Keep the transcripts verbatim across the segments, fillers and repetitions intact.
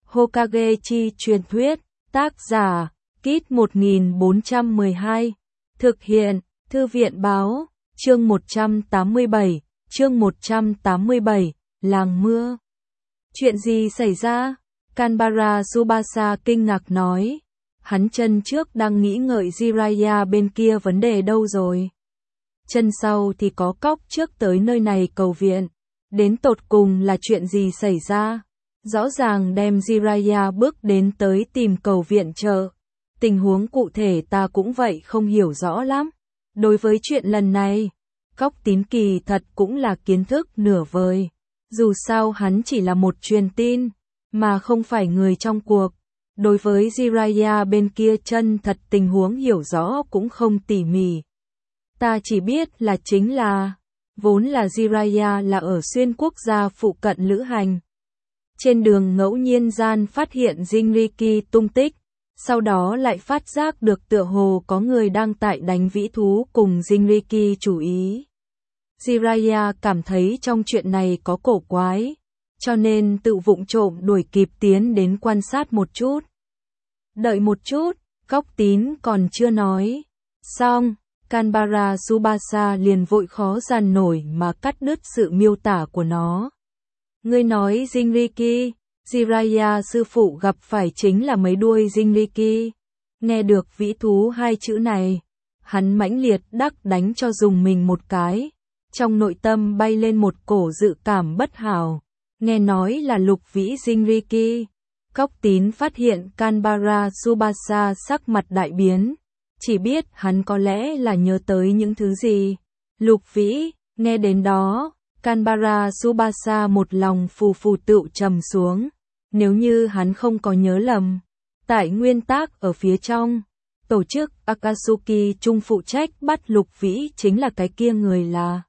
Hokage chi truyền thuyết, tác giả, Kit một nghìn bốn trăm mười hai, thực hiện, Thư viện báo, chương một trăm tám mươi bảy, chương một trăm tám mươi bảy, làng mưa. Chuyện gì xảy ra? Kanbara Tsubasa kinh ngạc nói. Hắn chân trước đang nghĩ ngợi Jiraiya bên kia vấn đề đâu rồi. Chân sau thì có cóc trước tới nơi này cầu viện. Đến tột cùng là chuyện gì xảy ra? Rõ ràng đem Jiraiya bước đến tới tìm cầu viện trợ. Tình huống cụ thể ta cũng vậy không hiểu rõ lắm. Đối với chuyện lần này, Cóc Tín kỳ thật cũng là kiến thức nửa vời. Dù sao hắn chỉ là một truyền tin, mà không phải người trong cuộc. Đối với Jiraiya bên kia chân thật tình huống hiểu rõ cũng không tỉ mỉ. Ta chỉ biết là chính là, vốn là Jiraiya là ở xuyên quốc gia phụ cận lữ hành. Trên đường ngẫu nhiên gian phát hiện Jinriki tung tích, sau đó lại phát giác được tựa hồ có người đang tại đánh vĩ thú cùng Jinriki chủ ý. Jiraiya cảm thấy trong chuyện này có cổ quái, cho nên tự vụng trộm đuổi kịp tiến đến quan sát một chút. Đợi một chút, Cóc Tín còn chưa nói xong, Kanbara Tsubasa liền vội khó dằn nổi mà cắt đứt sự miêu tả của nó. Ngươi nói Jinriki, Jiraiya sư phụ gặp phải chính là mấy đuôi Jinriki. Nghe được vĩ thú hai chữ này, hắn mãnh liệt đắc đánh cho dùng mình một cái. Trong nội tâm bay lên một cổ dự cảm bất hảo. Nghe nói là lục vĩ Jinriki. Cóc Tín phát hiện Kanbara Tsubasa sắc mặt đại biến. Chỉ biết hắn có lẽ là nhớ tới những thứ gì. Lục vĩ, nghe đến đó, Kanbara Tsubasa một lòng phù phù tựu trầm xuống. Nếu như hắn không có nhớ lầm, tại nguyên tác ở phía trong, tổ chức Akatsuki Trung phụ trách bắt lục vĩ chính là cái kia người là.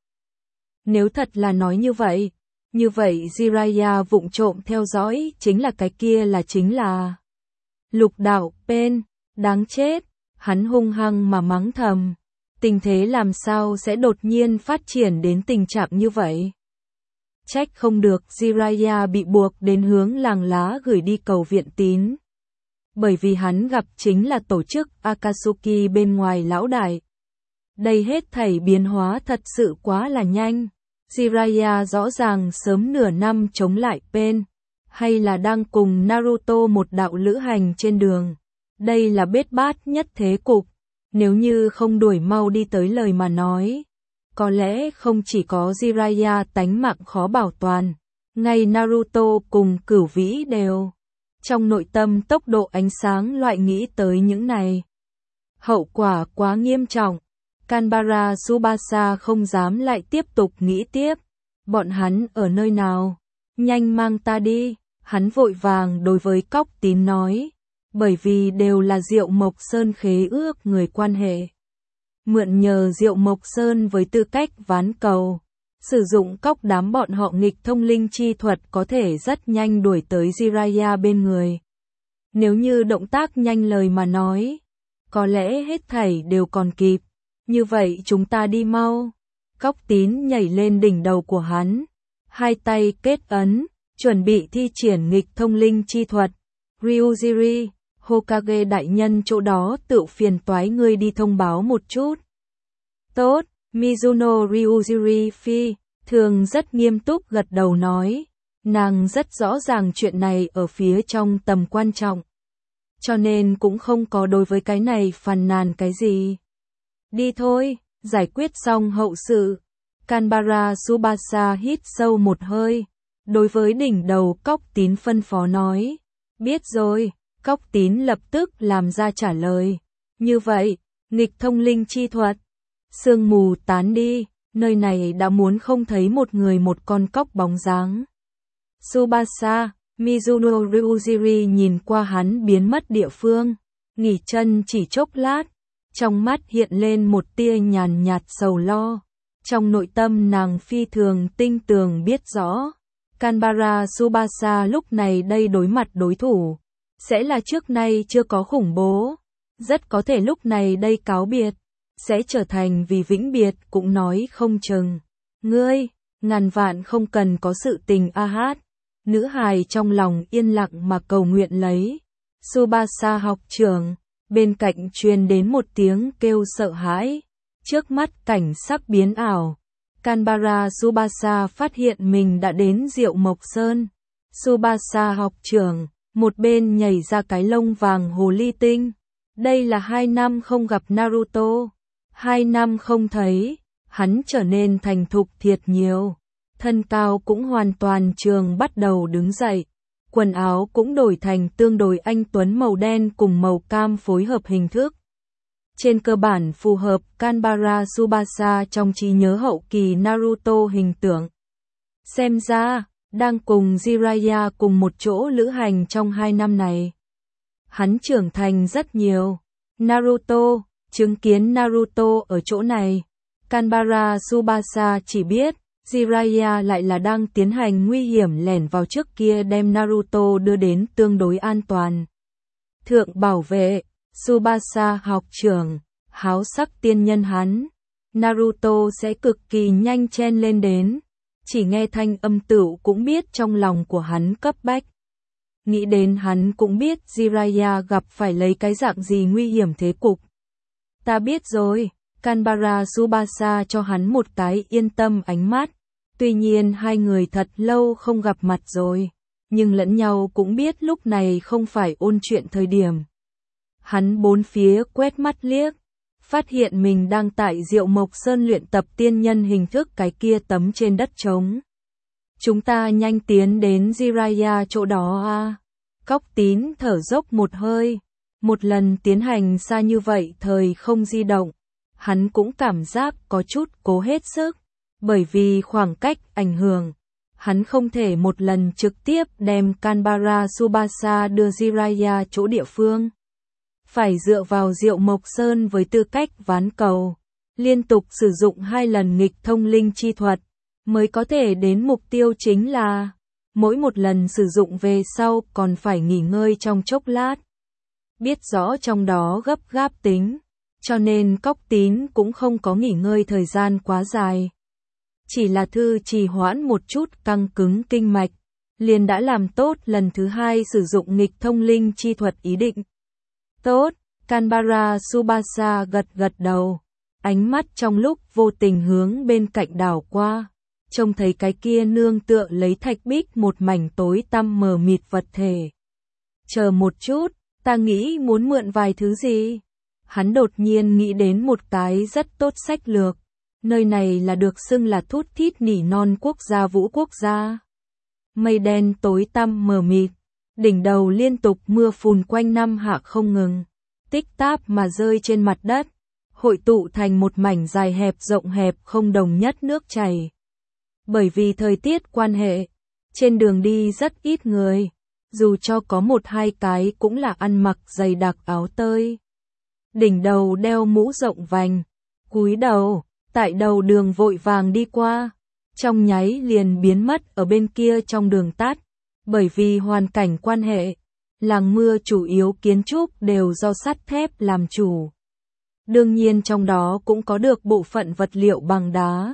Nếu thật là nói như vậy, như vậy Jiraiya vụng trộm theo dõi chính là cái kia là chính là Lục đạo Pen, đáng chết, hắn hung hăng mà mắng thầm. Tình thế làm sao sẽ đột nhiên phát triển đến tình trạng như vậy? Trách không được Jiraiya bị buộc đến hướng làng lá gửi đi cầu viện tín. Bởi vì hắn gặp chính là tổ chức Akatsuki bên ngoài lão đại. Đây hết thảy biến hóa thật sự quá là nhanh. Jiraiya rõ ràng sớm nửa năm chống lại Pen, hay là đang cùng Naruto một đạo lữ hành trên đường. Đây là bết bát nhất thế cục. Nếu như không đuổi mau đi tới lời mà nói, có lẽ không chỉ có Jiraiya tánh mạng khó bảo toàn, ngay Naruto cùng Cửu Vĩ đều. Trong nội tâm tốc độ ánh sáng loại nghĩ tới những này. Hậu quả quá nghiêm trọng. Kanbara Tsubasa không dám lại tiếp tục nghĩ tiếp. Bọn hắn ở nơi nào? Nhanh mang ta đi. Hắn vội vàng đối với Cóc Tín nói. Bởi vì đều là Diệu Mộc Sơn khế ước người quan hệ. Mượn nhờ Diệu Mộc Sơn với tư cách ván cầu. Sử dụng cóc đám bọn họ nghịch thông linh chi thuật có thể rất nhanh đuổi tới Jiraiya bên người. Nếu như động tác nhanh lời mà nói, có lẽ hết thảy đều còn kịp. Như vậy chúng ta đi mau. Cóc Tín nhảy lên đỉnh đầu của hắn. Hai tay kết ấn, chuẩn bị thi triển nghịch thông linh chi thuật. Ryujiri, Hokage đại nhân chỗ đó tự phiền toái ngươi đi thông báo một chút. Tốt, Mizuno Ryujiri Phi, thường rất nghiêm túc gật đầu nói. Nàng rất rõ ràng chuyện này ở phía trong tầm quan trọng. Cho nên cũng không có đối với cái này phàn nàn cái gì. Đi thôi, giải quyết xong hậu sự. Kanbara Tsubasa hít sâu một hơi. Đối với đỉnh đầu Cóc Tín phân phó nói. Biết rồi, Cóc Tín lập tức làm ra trả lời. Như vậy, nghịch thông linh chi thuật. Sương mù tán đi, nơi này đã muốn không thấy một người một con cóc bóng dáng. Tsubasa, Mizuno Ryujiri nhìn qua hắn biến mất địa phương. Nghỉ chân chỉ chốc lát. Trong mắt hiện lên một tia nhàn nhạt sầu lo. Trong nội tâm nàng phi thường tinh tường biết rõ. Kanbara Tsubasa lúc này đây đối mặt đối thủ. Sẽ là trước nay chưa có khủng bố. Rất có thể lúc này đây cáo biệt. Sẽ trở thành vì vĩnh biệt cũng nói không chừng. Ngươi, ngàn vạn không cần có sự tình a hát. Nữ hài trong lòng yên lặng mà cầu nguyện lấy. Tsubasa học trưởng, bên cạnh truyền đến một tiếng kêu sợ hãi. Trước mắt cảnh sắc biến ảo. Kanbara Tsubasa phát hiện mình đã đến Diệu Mộc Sơn. Tsubasa học trưởng, một bên nhảy ra cái lông vàng hồ ly tinh. Đây là hai năm không gặp Naruto. Hai năm không thấy, hắn trở nên thành thục thiệt nhiều. Thân cao cũng hoàn toàn trường bắt đầu đứng dậy. Quần áo cũng đổi thành tương đối anh tuấn màu đen cùng màu cam phối hợp hình thức. Trên cơ bản phù hợp Kanbara Tsubasa trong trí nhớ hậu kỳ Naruto hình tượng. Xem ra, đang cùng Jiraiya cùng một chỗ lữ hành trong hai năm này. Hắn trưởng thành rất nhiều. Naruto, chứng kiến Naruto ở chỗ này. Kanbara Tsubasa chỉ biết, Jiraiya lại là đang tiến hành nguy hiểm lẻn vào trước kia đem Naruto đưa đến tương đối an toàn. Thượng bảo vệ, Tsubasa học trưởng, háo sắc tiên nhân hắn. Naruto sẽ cực kỳ nhanh chen lên đến. Chỉ nghe thanh âm tựu cũng biết trong lòng của hắn cấp bách. Nghĩ đến hắn cũng biết Jiraiya gặp phải lấy cái dạng gì nguy hiểm thế cục. Ta biết rồi, Kanbara Tsubasa cho hắn một cái yên tâm ánh mắt. Tuy nhiên hai người thật lâu không gặp mặt rồi, nhưng lẫn nhau cũng biết lúc này không phải ôn chuyện thời điểm. Hắn bốn phía quét mắt liếc, phát hiện mình đang tại Diệu Mộc Sơn luyện tập tiên nhân hình thức cái kia tấm trên đất trống. Chúng ta nhanh tiến đến Jiraiya chỗ đó à. Cóc Tín thở dốc một hơi, một lần tiến hành xa như vậy thời không di động. Hắn cũng cảm giác có chút cố hết sức, bởi vì khoảng cách ảnh hưởng. Hắn không thể một lần trực tiếp đem Kanbara Tsubasa đưa Jiraiya chỗ địa phương. Phải dựa vào Diệu Mộc Sơn với tư cách ván cầu, liên tục sử dụng hai lần nghịch thông linh chi thuật, mới có thể đến mục tiêu chính là, mỗi một lần sử dụng về sau còn phải nghỉ ngơi trong chốc lát. Biết rõ trong đó gấp gáp tính, cho nên Cóc Tín cũng không có nghỉ ngơi thời gian quá dài. Chỉ là thư trì hoãn một chút căng cứng kinh mạch, liền đã làm tốt lần thứ hai sử dụng nghịch thông linh chi thuật ý định. Tốt, Kanbara Tsubasa gật gật đầu, ánh mắt trong lúc vô tình hướng bên cạnh đảo qua, trông thấy cái kia nương tựa lấy thạch bích một mảnh tối tăm mờ mịt vật thể. Chờ một chút, ta nghĩ muốn mượn vài thứ gì? Hắn đột nhiên nghĩ đến một cái rất tốt sách lược. Nơi này là được xưng là thút thít nỉ non quốc gia vũ quốc gia. Mây đen tối tăm mờ mịt, đỉnh đầu liên tục mưa phùn quanh năm hạ không ngừng, tích táp mà rơi trên mặt đất, hội tụ thành một mảnh dài hẹp rộng hẹp không đồng nhất nước chảy. Bởi vì thời tiết quan hệ, trên đường đi rất ít người, dù cho có một hai cái cũng là ăn mặc dày đặc áo tơi. Đỉnh đầu đeo mũ rộng vành, cúi đầu, tại đầu đường vội vàng đi qua, trong nháy liền biến mất ở bên kia trong đường tắt, bởi vì hoàn cảnh quan hệ, làng mưa chủ yếu kiến trúc đều do sắt thép làm chủ. Đương nhiên trong đó cũng có được bộ phận vật liệu bằng đá.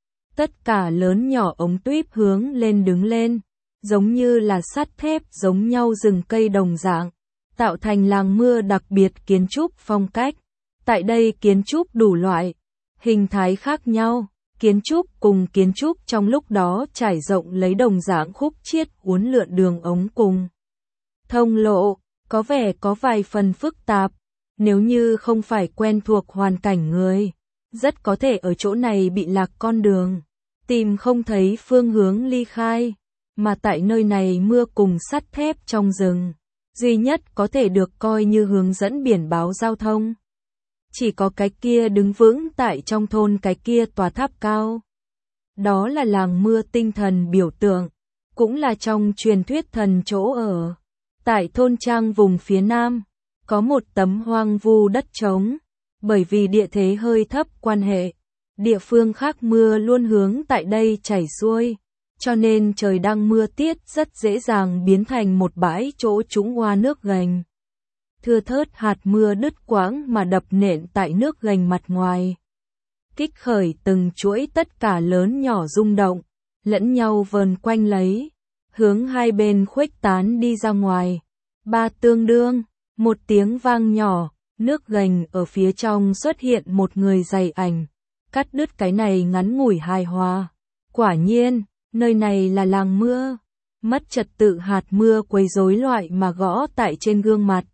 Tất cả lớn nhỏ ống tuýp hướng lên đứng lên, giống như là sắt thép giống nhau rừng cây đồng dạng, tạo thành làng mưa đặc biệt kiến trúc phong cách. Tại đây kiến trúc đủ loại, hình thái khác nhau, kiến trúc cùng kiến trúc trong lúc đó trải rộng lấy đồng dạng khúc chiết uốn lượn đường ống cùng thông lộ, có vẻ có vài phần phức tạp. Nếu như không phải quen thuộc hoàn cảnh người, rất có thể ở chỗ này bị lạc con đường, tìm không thấy phương hướng ly khai, mà tại nơi này mưa cùng sắt thép trong rừng, duy nhất có thể được coi như hướng dẫn biển báo giao thông. Chỉ có cái kia đứng vững tại trong thôn cái kia tòa tháp cao. Đó là làng mưa tinh thần biểu tượng, cũng là trong truyền thuyết thần chỗ ở. Tại thôn trang vùng phía nam, có một tấm hoang vu đất trống, bởi vì địa thế hơi thấp quan hệ, địa phương khác mưa luôn hướng tại đây chảy xuôi, cho nên trời đang mưa tiết rất dễ dàng biến thành một bãi chỗ trũng hoa nước gành. Thưa thớt hạt mưa đứt quãng mà đập nện tại nước gành mặt ngoài, kích khởi từng chuỗi tất cả lớn nhỏ rung động, lẫn nhau vờn quanh lấy. hướng hai bên khuếch tán đi ra ngoài. Ba tương đương, một tiếng vang nhỏ, nước gành ở phía trong xuất hiện một người dày ảnh, cắt đứt cái này ngắn ngủi hài hòa. Quả nhiên, nơi này là làng mưa. Mất trật tự hạt mưa quấy rối loại mà gõ tại trên gương mặt.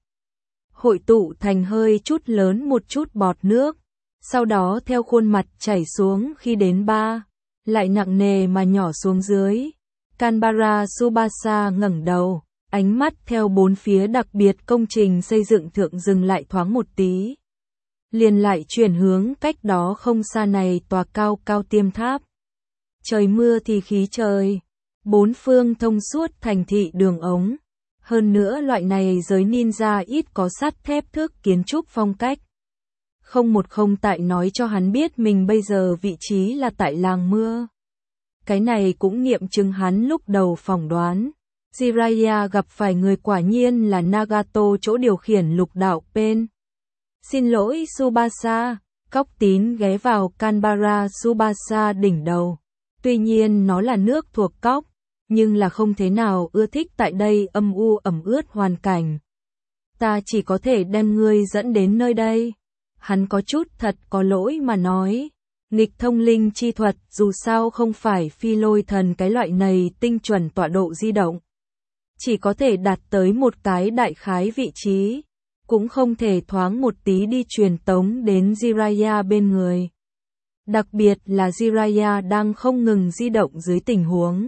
Hội tụ thành hơi chút lớn một chút bọt nước, sau đó theo khuôn mặt chảy xuống khi đến ba, lại nặng nề mà nhỏ xuống dưới. Canberra Tsubasa ngẩng đầu, ánh mắt theo bốn phía đặc biệt công trình xây dựng thượng dừng lại thoáng một tí. Liền lại chuyển hướng cách đó không xa này tòa cao cao tiêm tháp. Trời mưa thì khí trời, bốn phương thông suốt thành thị đường ống. Hơn nữa loại này giới ninja ít có sắt thép thước kiến trúc phong cách. Không một không tại nói cho hắn biết mình bây giờ vị trí là tại làng mưa. Cái này cũng nghiệm chứng hắn lúc đầu phỏng đoán. Jiraiya gặp phải người quả nhiên là Nagato chỗ điều khiển lục đạo Pen. Xin lỗi Tsubasa, Cóc Tín ghé vào Canberra Tsubasa đỉnh đầu. Tuy nhiên nó là nước thuộc cóc, nhưng là không thế nào ưa thích tại đây âm u ẩm ướt hoàn cảnh. Ta chỉ có thể đem ngươi dẫn đến nơi đây. Hắn có chút thật có lỗi mà nói. Nghịch thông linh chi thuật dù sao không phải phi lôi thần cái loại này tinh chuẩn tọa độ di động. Chỉ có thể đạt tới một cái đại khái vị trí. Cũng không thể thoáng một tí đi truyền tống đến Jiraiya bên người. Đặc biệt là Jiraiya đang không ngừng di động dưới tình huống.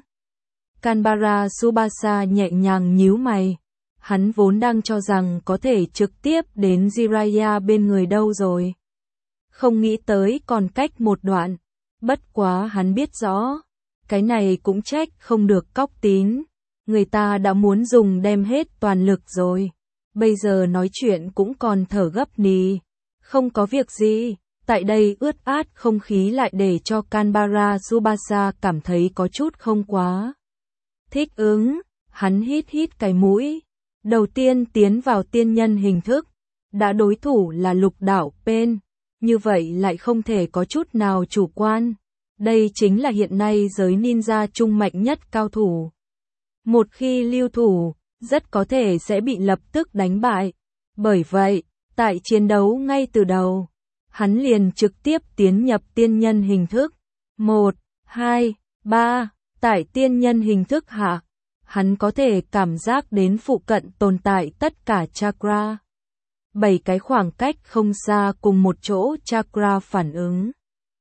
Canberra Tsubasa nhẹ nhàng nhíu mày. Hắn vốn đang cho rằng có thể trực tiếp đến Jiraiya bên người đâu rồi. Không nghĩ tới còn cách một đoạn. Bất quá hắn biết rõ. Cái này cũng trách không được Cóc Tín. Người ta đã muốn dùng đem hết toàn lực rồi. Bây giờ nói chuyện cũng còn thở gấp nì. Không có việc gì. Tại đây ướt át không khí lại để cho Canberra Tsubasa cảm thấy có chút không quá thích ứng. Hắn hít hít cái mũi. Đầu tiên tiến vào tiên nhân hình thức. Đã đối thủ là lục đạo Pen. Như vậy lại không thể có chút nào chủ quan. Đây chính là hiện nay giới ninja trung mạnh nhất cao thủ. Một khi lưu thủ, rất có thể sẽ bị lập tức đánh bại. Bởi vậy, tại chiến đấu ngay từ đầu, hắn liền trực tiếp tiến nhập tiên nhân hình thức. một, hai, ba, tại tiên nhân hình thức hạ, hắn có thể cảm giác đến phụ cận tồn tại tất cả chakra. Bảy cái khoảng cách không xa cùng một chỗ chakra phản ứng.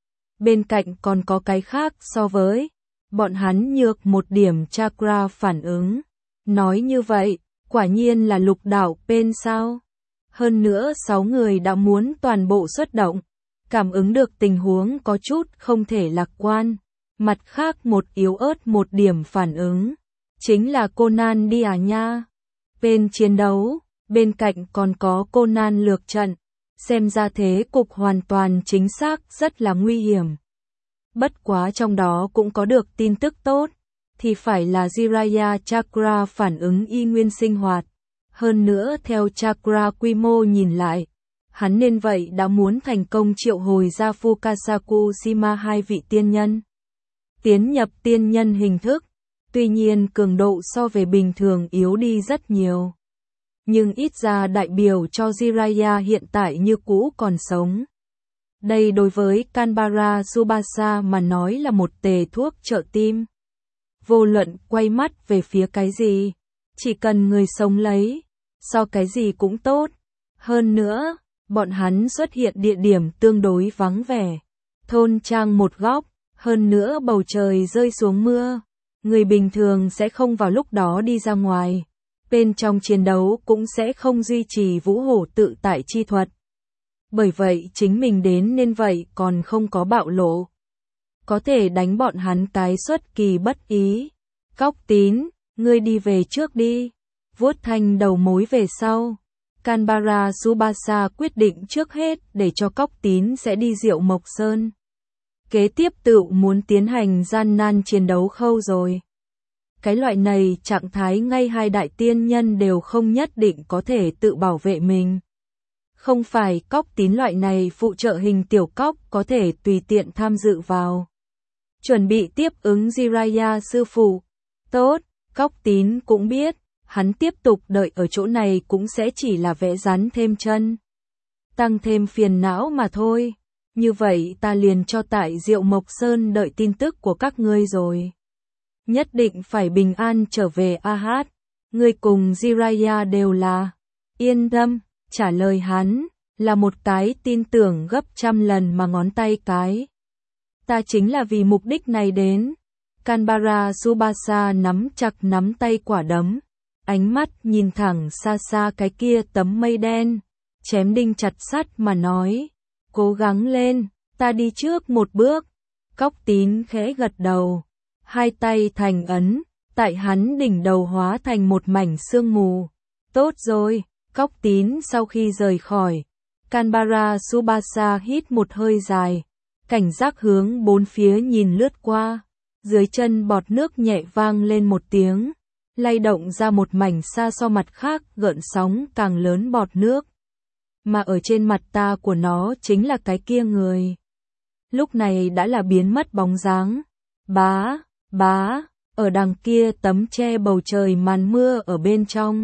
Bên cạnh còn có cái khác so với bọn hắn nhược một điểm chakra phản ứng. Nói như vậy, quả nhiên là lục đạo Pen sao? Hơn nữa sáu người đã muốn toàn bộ xuất động. Cảm ứng được tình huống có chút không thể lạc quan. Mặt khác một yếu ớt một điểm phản ứng. Chính là Conan đi à nha. Bên chiến đấu, bên cạnh còn có Conan lược trận. Xem ra thế cục hoàn toàn chính xác rất là nguy hiểm. Bất quá trong đó cũng có được tin tức tốt. Thì phải là Jiraiya chakra phản ứng y nguyên sinh hoạt. Hơn nữa theo chakra quy mô nhìn lại. Hắn nên vậy đã muốn thành công triệu hồi ra Fukasaku Shima hai vị tiên nhân. Tiến nhập tiên nhân hình thức. Tuy nhiên cường độ so về bình thường yếu đi rất nhiều. Nhưng ít ra đại biểu cho Jiraiya hiện tại như cũ còn sống. Đây đối với Canberra Tsubasa mà nói là một tề thuốc trợ tim. Vô luận quay mắt về phía cái gì, chỉ cần người sống lấy, so cái gì cũng tốt. Hơn nữa, bọn hắn xuất hiện địa điểm tương đối vắng vẻ. Thôn trang một góc, hơn nữa bầu trời rơi xuống mưa. Người bình thường sẽ không vào lúc đó đi ra ngoài. Bên trong chiến đấu cũng sẽ không duy trì vũ hổ tự tại chi thuật. Bởi vậy chính mình đến nên vậy còn không có bạo lộ. Có thể đánh bọn hắn cái xuất kỳ bất ý. Cóc Tín, ngươi đi về trước đi. Vuốt thanh đầu mối về sau. Canberra Tsubasa quyết định trước hết để cho Cóc Tín sẽ đi Diệu Mộc Sơn. Kế tiếp tự muốn tiến hành gian nan chiến đấu khâu rồi. Cái loại này trạng thái ngay hai đại tiên nhân đều không nhất định có thể tự bảo vệ mình. Không phải Cóc Tín loại này phụ trợ hình tiểu cóc có thể tùy tiện tham dự vào. Chuẩn bị tiếp ứng Jiraiya sư phụ. Tốt, Cóc Tín cũng biết, hắn tiếp tục đợi ở chỗ này cũng sẽ chỉ là vẽ rắn thêm chân, tăng thêm phiền não mà thôi. Như vậy ta liền cho tại Diệu Mộc Sơn đợi tin tức của các ngươi rồi. Nhất định phải bình an trở về a hát. Ngươi cùng Jiraiya đều là. Yên tâm, trả lời hắn, là một cái tin tưởng gấp trăm lần mà ngón tay cái. Ta chính là vì mục đích này đến. Kanbara Tsubasa nắm chặt nắm tay quả đấm. Ánh mắt nhìn thẳng xa xa cái kia tấm mây đen. Chém đinh chặt sắt mà nói. Cố gắng lên, ta đi trước một bước. Cóc Tín khẽ gật đầu. Hai tay thành ấn, tại hắn đỉnh đầu hóa thành một mảnh sương mù. Tốt rồi, Cóc Tín sau khi rời khỏi. Kanbara Tsubasa hít một hơi dài. Cảnh giác hướng bốn phía nhìn lướt qua. Dưới chân bọt nước nhẹ vang lên một tiếng. Lay động ra một mảnh xa so mặt khác gợn sóng càng lớn bọt nước. Mà ở trên mặt ta của nó chính là cái kia người. Lúc này đã là biến mất bóng dáng. Bá, bá, ở đằng kia tấm che bầu trời màn mưa ở bên trong.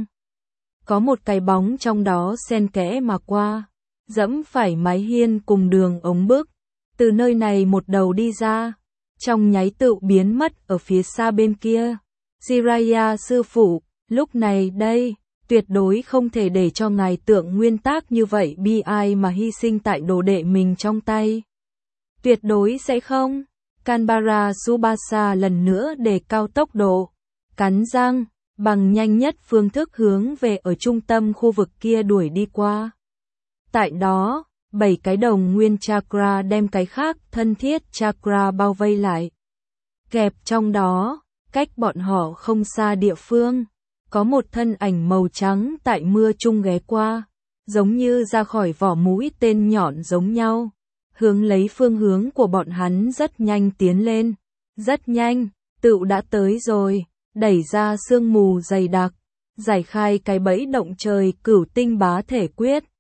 Có một cái bóng trong đó xen kẽ mà qua. Dẫm phải mái hiên cùng đường ống bức. Từ nơi này một đầu đi ra. Trong nháy tự biến mất ở phía xa bên kia. Jiraiya sư phụ, lúc này đây. Tuyệt đối không thể để cho ngài tượng nguyên tác như vậy bi ai mà hy sinh tại đồ đệ mình trong tay. Tuyệt đối sẽ không. Kanbara Tsubasa lần nữa đề cao tốc độ. Cắn răng, bằng nhanh nhất phương thức hướng về ở trung tâm khu vực kia đuổi đi qua. Tại đó, bảy cái đồng nguyên chakra đem cái khác thân thiết chakra bao vây lại. Kẹp trong đó, cách bọn họ không xa địa phương. Có một thân ảnh màu trắng tại mưa trung ghé qua, giống như ra khỏi vỏ mũi tên nhọn giống nhau, hướng lấy phương hướng của bọn hắn rất nhanh tiến lên, rất nhanh, tựu đã tới rồi, đẩy ra sương mù dày đặc, giải khai cái bẫy động trời cửu tinh bá thể quyết.